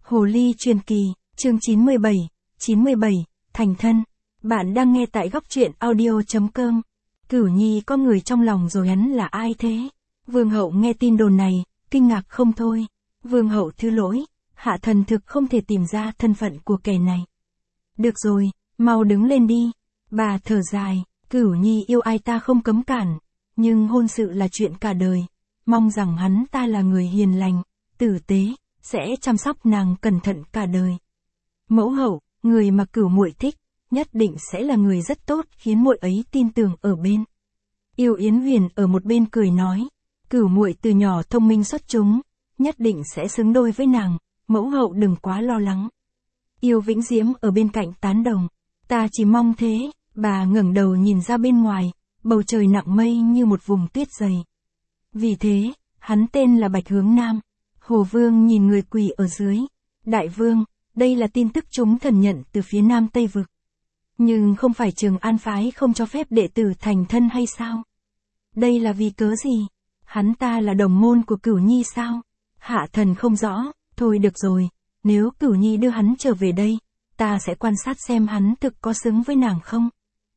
Hồ ly truyền kỳ, chương 97, thành thân. Bạn đang nghe tại góc truyện audio.com. Cửu Nhi có người trong lòng rồi, hắn là ai thế? Vương hậu nghe tin đồn này, kinh ngạc không thôi. Vương hậu thứ lỗi, hạ thần thực không thể tìm ra thân phận của kẻ này. Được rồi, mau đứng lên đi. Bà thở dài, Cửu Nhi yêu ai ta không cấm cản, nhưng hôn sự là chuyện cả đời. Mong rằng hắn ta là người hiền lành, tử tế, sẽ chăm sóc nàng cẩn thận cả đời. Mẫu hậu, người mà Cửu muội thích, nhất định sẽ là người rất tốt, khiến muội ấy tin tưởng ở bên. Yêu Yến Huyền ở một bên cười nói, Cửu muội từ nhỏ thông minh xuất chúng, nhất định sẽ xứng đôi với nàng, mẫu hậu đừng quá lo lắng. Yêu Vĩnh Diễm ở bên cạnh tán đồng, ta chỉ mong thế. Bà ngẩng đầu nhìn ra bên ngoài, bầu trời nặng mây như một vùng tuyết dày. Vì thế, hắn tên là Bạch Hướng Nam. Hồ Vương nhìn người quỳ ở dưới. Đại vương, đây là tin tức chúng thần nhận từ phía Nam Tây Vực. Nhưng không phải Trường An phái không cho phép đệ tử thành thân hay sao? Đây là vì cớ gì? Hắn ta là đồng môn của Cửu Nhi sao? Hạ thần không rõ, thôi được rồi, nếu Cửu Nhi đưa hắn trở về đây, ta sẽ quan sát xem hắn thực có xứng với nàng không?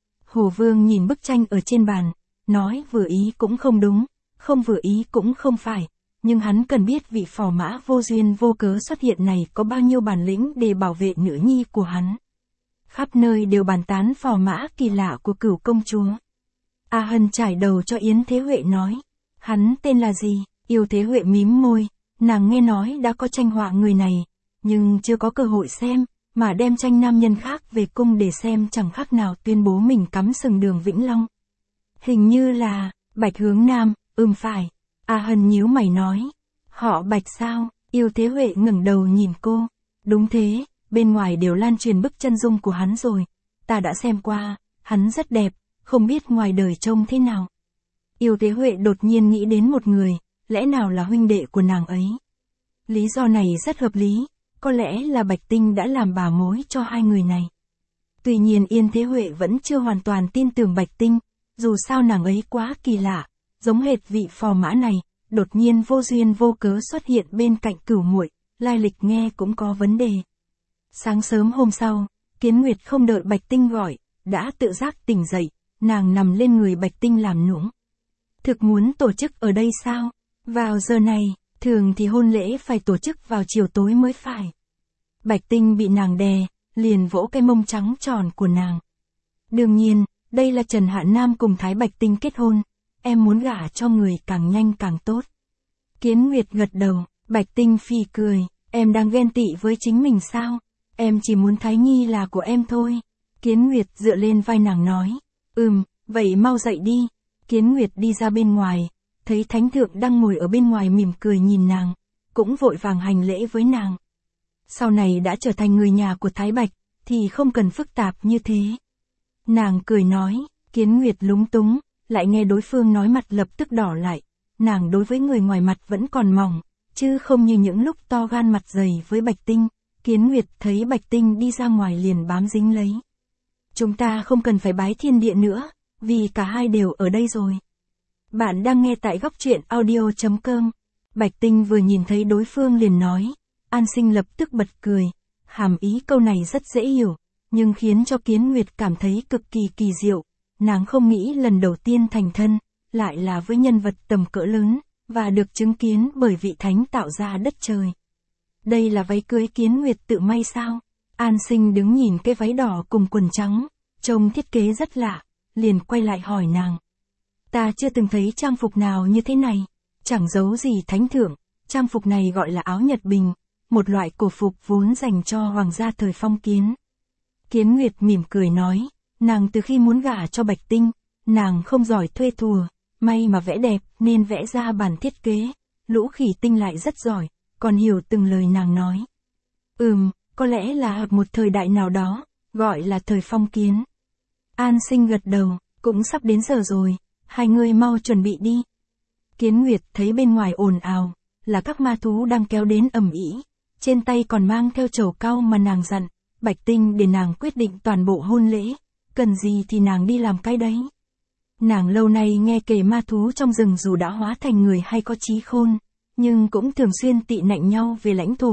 Hồ Vương nhìn bức tranh ở trên bàn, nói vừa ý cũng không đúng, không vừa ý cũng không phải, nhưng hắn cần biết vị phò mã vô duyên vô cớ xuất hiện này có bao nhiêu bản lĩnh để bảo vệ nữ nhi của hắn. Khắp nơi đều bàn tán phò mã kỳ lạ của Cửu công chúa. A Hân trải đầu cho Yến Thế Huệ nói, hắn tên là gì? Yêu Thế Huệ mím môi, nàng nghe nói đã có tranh họa người này, nhưng chưa có cơ hội xem. Mà đem tranh nam nhân khác về cung để xem chẳng khác nào tuyên bố mình cắm sừng Đường Vĩnh Long. Hình như là, Bạch Hướng Nam, phải. A Hân nhíu mày nói. Họ Bạch sao? Yêu Thế Huệ ngẩng đầu nhìn cô. Đúng thế, bên ngoài đều lan truyền bức chân dung của hắn rồi. Ta đã xem qua, hắn rất đẹp, không biết ngoài đời trông thế nào. Yêu Thế Huệ đột nhiên nghĩ đến một người, lẽ nào là huynh đệ của nàng ấy? Lý do này rất hợp lý. Có lẽ là Bạch Tinh đã làm bà mối cho hai người này. Tuy nhiên Yên Thế Huệ vẫn chưa hoàn toàn tin tưởng Bạch Tinh, dù sao nàng ấy quá kỳ lạ, giống hệt vị phò mã này, đột nhiên vô duyên vô cớ xuất hiện bên cạnh Cửu muội, lai lịch nghe cũng có vấn đề. Sáng sớm hôm sau, Kiến Nguyệt không đợi Bạch Tinh gọi, đã tự giác tỉnh dậy, nàng nằm lên người Bạch Tinh làm nũng. Thực muốn tổ chức ở đây sao? Vào giờ này, thường thì hôn lễ phải tổ chức vào chiều tối mới phải. Bạch Tinh bị nàng đè, liền vỗ cái mông trắng tròn của nàng. Đương nhiên, đây là Trần Hạ Nam cùng Thái Bạch Tinh kết hôn, em muốn gả cho người càng nhanh càng tốt. Kiến Nguyệt gật đầu, Bạch Tinh phì cười, em đang ghen tị với chính mình sao? Em chỉ muốn Thái Nhi là của em thôi. Kiến Nguyệt dựa lên vai nàng nói, vậy mau dậy đi. Kiến Nguyệt đi ra bên ngoài. Thấy Thánh Thượng đang ngồi ở bên ngoài mỉm cười nhìn nàng, cũng vội vàng hành lễ với nàng. Sau này đã trở thành người nhà của Thái Bạch, thì không cần phức tạp như thế. Nàng cười nói, Kiến Nguyệt lúng túng, lại nghe đối phương nói mặt lập tức đỏ lại. Nàng đối với người ngoài mặt vẫn còn mỏng, chứ không như những lúc to gan mặt dày với Bạch Tinh. Kiến Nguyệt thấy Bạch Tinh đi ra ngoài liền bám dính lấy. Chúng ta không cần phải bái thiên địa nữa, vì cả hai đều ở đây rồi. Bạn đang nghe tại góc truyện audio.com. Bạch Tinh vừa nhìn thấy đối phương liền nói. An Sinh lập tức bật cười. Hàm ý câu này rất dễ hiểu, nhưng khiến cho Kiến Nguyệt cảm thấy cực kỳ kỳ diệu. Nàng không nghĩ lần đầu tiên thành thân, lại là với nhân vật tầm cỡ lớn, và được chứng kiến bởi vị thánh tạo ra đất trời. Đây là váy cưới Kiến Nguyệt tự may sao? An Sinh đứng nhìn cái váy đỏ cùng quần trắng, trông thiết kế rất lạ, liền quay lại hỏi nàng. Ta chưa từng thấy trang phục nào như thế này, chẳng giấu gì Thánh Thượng, trang phục này gọi là áo Nhật Bình, một loại cổ phục vốn dành cho hoàng gia thời phong kiến. Kiến Nguyệt mỉm cười nói, nàng từ khi muốn gả cho Bạch Tinh, nàng không giỏi thuê thùa, may mà vẽ đẹp nên vẽ ra bản thiết kế, Lũ Khỉ Tinh lại rất giỏi, còn hiểu từng lời nàng nói. Có lẽ là một thời đại nào đó, gọi là thời phong kiến. An Sinh gật đầu, cũng sắp đến giờ rồi. Hai người mau chuẩn bị đi. Kiến Nguyệt thấy bên ngoài ồn ào, là các ma thú đang kéo đến ầm ĩ, trên tay còn mang theo chầu cau mà nàng dặn, Bạch Tinh để nàng quyết định toàn bộ hôn lễ, cần gì thì nàng đi làm cái đấy. Nàng lâu nay nghe kể ma thú trong rừng dù đã hóa thành người hay có trí khôn, nhưng cũng thường xuyên tị nạnh nhau về lãnh thổ,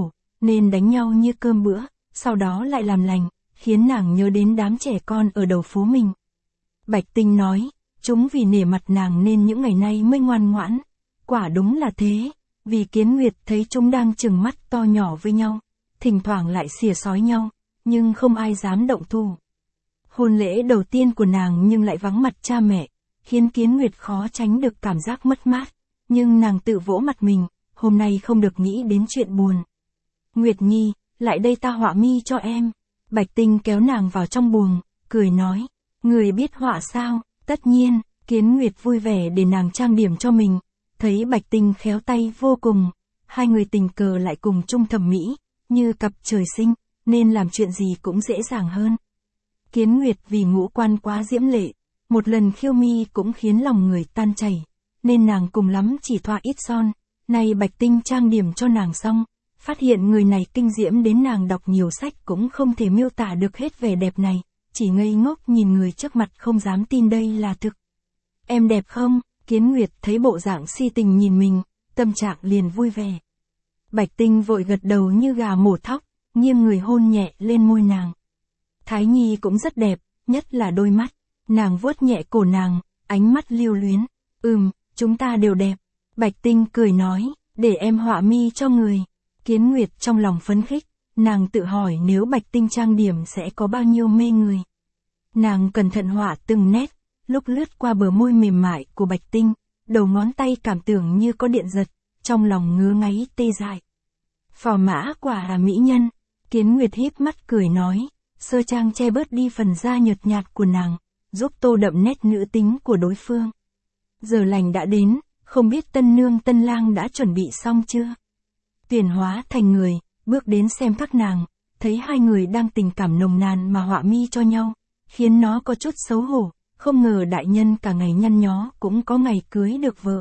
nên đánh nhau như cơm bữa, sau đó lại làm lành, khiến nàng nhớ đến đám trẻ con ở đầu phố mình. Bạch Tinh nói, chúng vì nể mặt nàng nên những ngày nay mới ngoan ngoãn. Quả đúng là thế, vì Kiến Nguyệt thấy chúng đang trừng mắt to nhỏ với nhau, thỉnh thoảng lại xỉa xói nhau, nhưng không ai dám động thủ. Hôn lễ đầu tiên của nàng nhưng lại vắng mặt cha mẹ, khiến Kiến Nguyệt khó tránh được cảm giác mất mát, nhưng nàng tự vỗ mặt mình, hôm nay không được nghĩ đến chuyện buồn. Nguyệt Nhi, lại đây ta họa mi cho em. Bạch Tinh kéo nàng vào trong buồng, cười nói, người biết họa sao? Tất nhiên, Kiến Nguyệt vui vẻ để nàng trang điểm cho mình, thấy Bạch Tinh khéo tay vô cùng, hai người tình cờ lại cùng chung thẩm mỹ, như cặp trời sinh, nên làm chuyện gì cũng dễ dàng hơn. Kiến Nguyệt vì ngũ quan quá diễm lệ, một lần khiêu mi cũng khiến lòng người tan chảy, nên nàng cùng lắm chỉ thoa ít son, nay Bạch Tinh trang điểm cho nàng xong, phát hiện người này kinh diễm đến nàng đọc nhiều sách cũng không thể miêu tả được hết vẻ đẹp này, chỉ ngây ngốc nhìn người trước mặt không dám tin đây là thực. Em đẹp không? Kiến Nguyệt thấy bộ dạng si tình nhìn mình, tâm trạng liền vui vẻ. Bạch Tinh vội gật đầu như gà mổ thóc, nghiêng người hôn nhẹ lên môi nàng. Thái Nhi cũng rất đẹp, nhất là đôi mắt. Nàng vuốt nhẹ cổ nàng, ánh mắt lưu luyến. Chúng ta đều đẹp. Bạch Tinh cười nói, để em họa mi cho người. Kiến Nguyệt trong lòng phấn khích, nàng tự hỏi nếu Bạch Tinh trang điểm sẽ có bao nhiêu mê người. Nàng cẩn thận họa từng nét, lúc lướt qua bờ môi mềm mại của Bạch Tinh, đầu ngón tay cảm tưởng như có điện giật, trong lòng ngứa ngáy tê dại. Phò mã quả là mỹ nhân. Kiến Nguyệt híp mắt cười nói, sơ trang che bớt đi phần da nhợt nhạt của nàng, giúp tô đậm nét nữ tính của đối phương. Giờ lành đã đến, không biết tân nương tân lang đã chuẩn bị xong chưa? Tuyển hóa thành người, bước đến xem các nàng, thấy hai người đang tình cảm nồng nàn mà họa mi cho nhau, khiến nó có chút xấu hổ, không ngờ đại nhân cả ngày nhăn nhó cũng có ngày cưới được vợ.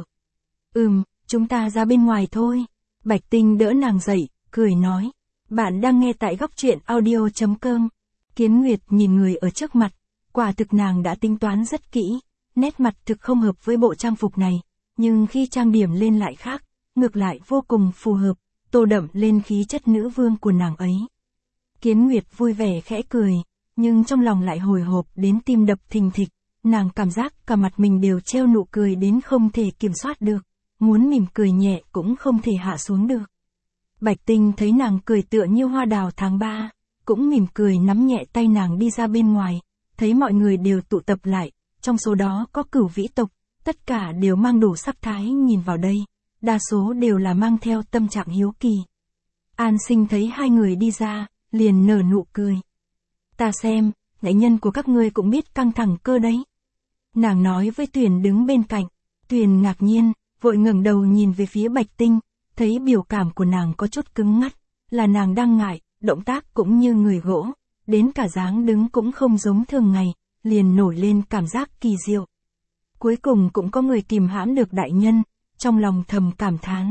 Chúng ta ra bên ngoài thôi. Bạch Tinh đỡ nàng dậy, cười nói, bạn đang nghe tại góc truyện audio.com. Kiến Nguyệt nhìn người ở trước mặt, quả thực nàng đã tính toán rất kỹ, nét mặt thực không hợp với bộ trang phục này, nhưng khi trang điểm lên lại khác, ngược lại vô cùng phù hợp, tô đậm lên khí chất nữ vương của nàng ấy. Kiến Nguyệt vui vẻ khẽ cười, nhưng trong lòng lại hồi hộp đến tim đập thình thịch, nàng cảm giác cả mặt mình đều treo nụ cười đến không thể kiểm soát được, muốn mỉm cười nhẹ cũng không thể hạ xuống được. Bạch Tinh thấy nàng cười tựa như hoa đào tháng 3, cũng mỉm cười nắm nhẹ tay nàng đi ra bên ngoài, thấy mọi người đều tụ tập lại, trong số đó có Cửu Vĩ tộc, tất cả đều mang đủ sắc thái nhìn vào đây, đa số đều là mang theo tâm trạng hiếu kỳ. An Sinh thấy hai người đi ra, liền nở nụ cười. Ta xem, đại nhân của các ngươi cũng biết căng thẳng cơ đấy. Nàng nói với Tuyền đứng bên cạnh, Tuyền ngạc nhiên, vội ngẩng đầu nhìn về phía Bạch Tinh, thấy biểu cảm của nàng có chút cứng ngắt, là nàng đang ngại, động tác cũng như người gỗ, đến cả dáng đứng cũng không giống thường ngày, liền nổi lên cảm giác kỳ diệu. Cuối cùng cũng có người kìm hãm được đại nhân, trong lòng thầm cảm thán.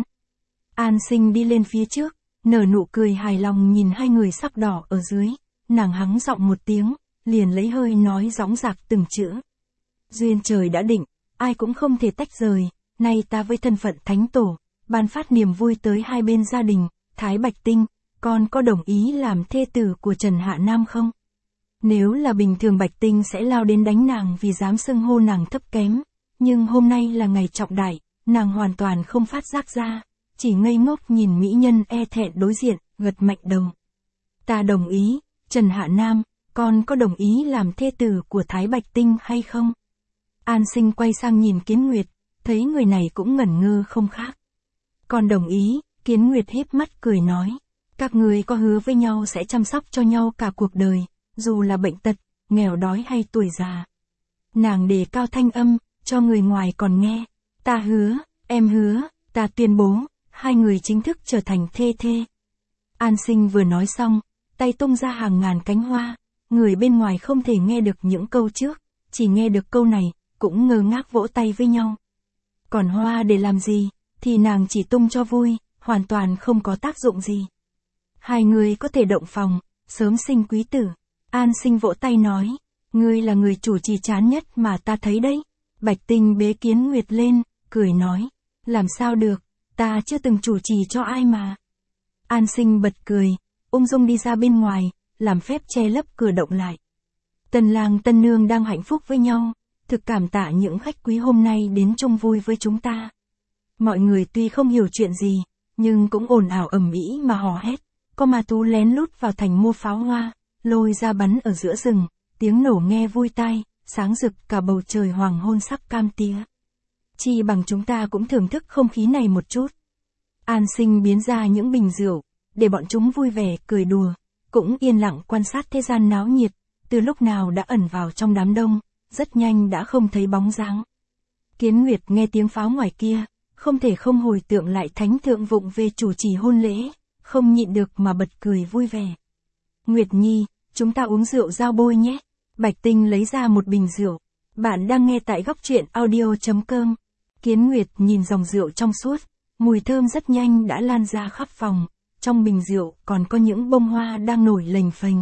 An Sinh đi lên phía trước, nở nụ cười hài lòng nhìn hai người sắc đỏ ở dưới, nàng hắng giọng một tiếng, liền lấy hơi nói dõng dạc từng chữ. Duyên trời đã định, ai cũng không thể tách rời, nay ta với thân phận thánh tổ, ban phát niềm vui tới hai bên gia đình, Thái Bạch Tinh, con có đồng ý làm thê tử của Trần Hạ Nam không? Nếu là bình thường Bạch Tinh sẽ lao đến đánh nàng vì dám xưng hô nàng thấp kém, nhưng hôm nay là ngày trọng đại, nàng hoàn toàn không phát giác ra, chỉ ngây ngốc nhìn mỹ nhân e thẹn đối diện, gật mạnh đầu. Ta đồng ý, Trần Hạ Nam, con có đồng ý làm thê tử của Thái Bạch Tinh hay không? An Sinh quay sang nhìn Kiến Nguyệt, thấy người này cũng ngẩn ngơ không khác. Con đồng ý, Kiến Nguyệt híp mắt cười nói, các người có hứa với nhau sẽ chăm sóc cho nhau cả cuộc đời, dù là bệnh tật, nghèo đói hay tuổi già. Nàng đề cao thanh âm, cho người ngoài còn nghe, ta hứa, em hứa, ta tuyên bố, hai người chính thức trở thành thê thê. An Sinh vừa nói xong, tay tung ra hàng ngàn cánh hoa, người bên ngoài không thể nghe được những câu trước, chỉ nghe được câu này, cũng ngơ ngác vỗ tay với nhau. Còn hoa để làm gì, thì nàng chỉ tung cho vui, hoàn toàn không có tác dụng gì. Hai người có thể động phòng, sớm sinh quý tử. An Sinh vỗ tay nói, ngươi là người chủ trì chán nhất mà ta thấy đấy. Bạch Tinh bế Kiến Nguyệt lên, cười nói, làm sao được, ta chưa từng chủ trì cho ai mà. An Sinh bật cười, ung dung đi ra bên ngoài, làm phép che lấp cửa động lại. Tân lang tân nương đang hạnh phúc với nhau, thực cảm tạ những khách quý hôm nay đến chung vui với chúng ta. Mọi người tuy không hiểu chuyện gì, nhưng cũng ồn ào ầm ĩ mà hò hét. Có ma thú lén lút vào thành mua pháo hoa, lôi ra bắn ở giữa rừng, tiếng nổ nghe vui tai, sáng rực cả bầu trời hoàng hôn sắc cam tía. Chi bằng chúng ta cũng thưởng thức không khí này một chút. An Sinh biến ra những bình rượu, để bọn chúng vui vẻ cười đùa, cũng yên lặng quan sát thế gian náo nhiệt, từ lúc nào đã ẩn vào trong đám đông, rất nhanh đã không thấy bóng dáng. Kiến Nguyệt nghe tiếng pháo ngoài kia, không thể không hồi tượng lại thánh thượng vụng về chủ trì hôn lễ, không nhịn được mà bật cười vui vẻ. Nguyệt Nhi, chúng ta uống rượu giao bôi nhé. Bạch Tinh lấy ra một bình rượu. Bạn đang nghe tại góc truyện audio.com. Kiến Nguyệt nhìn dòng rượu trong suốt, mùi thơm rất nhanh đã lan ra khắp phòng, trong bình rượu còn có những bông hoa đang nổi lềnh phềnh.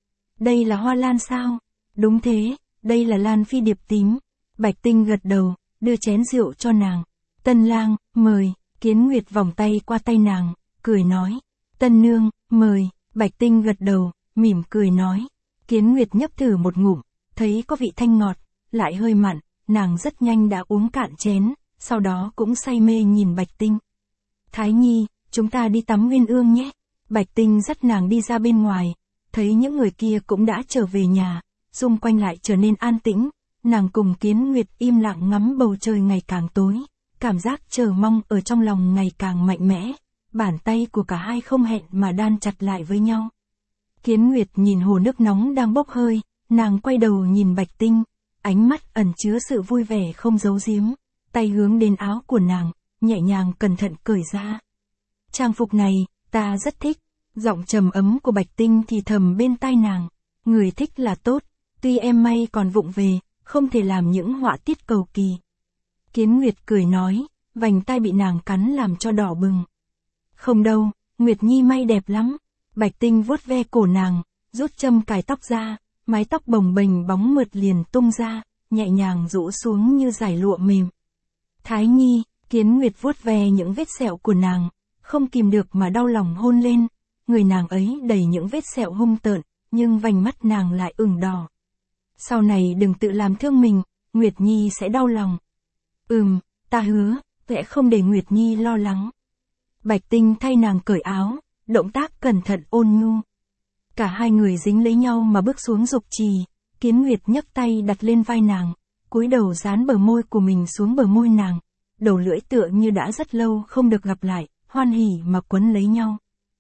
Đây là hoa lan sao? Đúng thế, đây là lan phi điệp tím. Bạch Tinh gật đầu, đưa chén rượu cho nàng. Tân lang, mời. Kiến Nguyệt vòng tay qua tay nàng, cười nói. Tân nương, mời. Bạch Tinh gật đầu, mỉm cười nói. Kiến Nguyệt nhấp thử một ngụm, thấy có vị thanh ngọt, lại hơi mặn, nàng rất nhanh đã uống cạn chén, sau đó cũng say mê nhìn Bạch Tinh. Thái Nhi, chúng ta đi tắm Nguyên Ương nhé. Bạch Tinh dắt nàng đi ra bên ngoài, thấy những người kia cũng đã trở về nhà, xung quanh lại trở nên an tĩnh, nàng cùng Kiến Nguyệt im lặng ngắm bầu trời ngày càng tối, cảm giác chờ mong ở trong lòng ngày càng mạnh mẽ, bàn tay của cả hai không hẹn mà đan chặt lại với nhau. Kiến Nguyệt nhìn hồ nước nóng đang bốc hơi, nàng quay đầu nhìn Bạch Tinh, ánh mắt ẩn chứa sự vui vẻ không giấu giếm, tay hướng đến áo của nàng, nhẹ nhàng cẩn thận cởi ra. Trang phục này, ta rất thích, giọng trầm ấm của Bạch Tinh thì thầm bên tai nàng, người thích là tốt, tuy em may còn vụng về, không thể làm những họa tiết cầu kỳ. Kiến Nguyệt cười nói, vành tai bị nàng cắn làm cho đỏ bừng. Không đâu, Nguyệt Nhi may đẹp lắm. Bạch Tinh vuốt ve cổ nàng, rút châm cài tóc ra, mái tóc bồng bềnh bóng mượt liền tung ra, nhẹ nhàng rũ xuống như dải lụa mềm. Thái Nhi, Kiến Nguyệt vuốt ve những vết sẹo của nàng, không kìm được mà đau lòng hôn lên, người nàng ấy đầy những vết sẹo hung tợn, nhưng vành mắt nàng lại ửng đỏ. Sau này đừng tự làm thương mình, Nguyệt Nhi sẽ đau lòng. Ta hứa, sẽ không để Nguyệt Nhi lo lắng. Bạch Tinh thay nàng cởi áo, động tác cẩn thận ôn nhu. Cả hai người dính lấy nhau mà bước xuống dục trì, Kiến Nguyệt nhấc tay đặt lên vai nàng, cúi đầu dán bờ môi của mình xuống bờ môi nàng, đầu lưỡi tựa như đã rất lâu không được gặp lại, hoan hỉ mà quấn lấy nhau.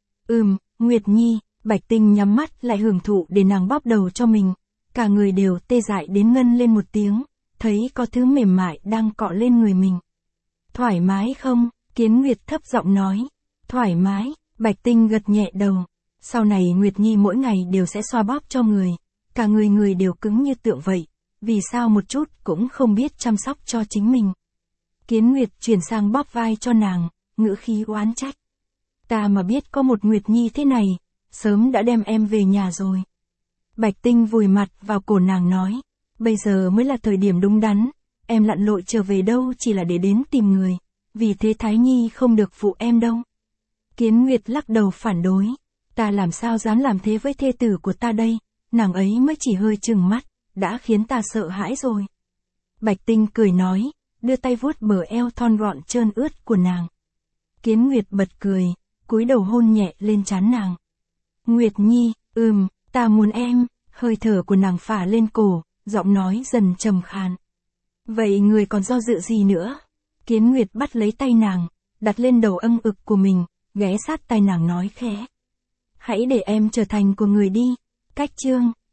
Nguyệt Nhi, Bạch Tinh nhắm mắt lại hưởng thụ để nàng bóp đầu cho mình, cả người đều tê dại đến ngân lên một tiếng, thấy có thứ mềm mại đang cọ lên người mình. Thoải mái không? Kiến Nguyệt thấp giọng nói. Thoải mái. Bạch Tinh gật nhẹ đầu. Sau này Nguyệt Nhi mỗi ngày đều sẽ xoa bóp cho người, cả người đều cứng như tượng vậy, vì sao một chút cũng không biết chăm sóc cho chính mình. Kiến Nguyệt chuyển sang bóp vai cho nàng, ngữ khí oán trách. Ta mà biết có một Nguyệt Nhi thế này, sớm đã đem em về nhà rồi. Bạch Tinh vùi mặt vào cổ nàng nói, bây giờ mới là thời điểm đúng đắn, em lặn lội trở về đâu chỉ là để đến tìm người, vì thế Thái Nhi không được phụ em đâu. Kiến Nguyệt lắc đầu phản đối, ta làm sao dám làm thế với thê tử của ta đây, nàng ấy mới chỉ hơi chừng mắt, đã khiến ta sợ hãi rồi. Bạch Tinh cười nói, đưa tay vuốt bờ eo thon gọn trơn ướt của nàng. Kiến Nguyệt bật cười, cúi đầu hôn nhẹ lên trán nàng. Nguyệt Nhi, ta muốn em, hơi thở của nàng phả lên cổ, giọng nói dần trầm khàn. Vậy người còn do dự gì nữa? Kiến Nguyệt bắt lấy tay nàng, đặt lên đầu âng ực của mình, ghé sát tai nàng nói khẽ. Hãy để em trở thành của người đi. Cách chương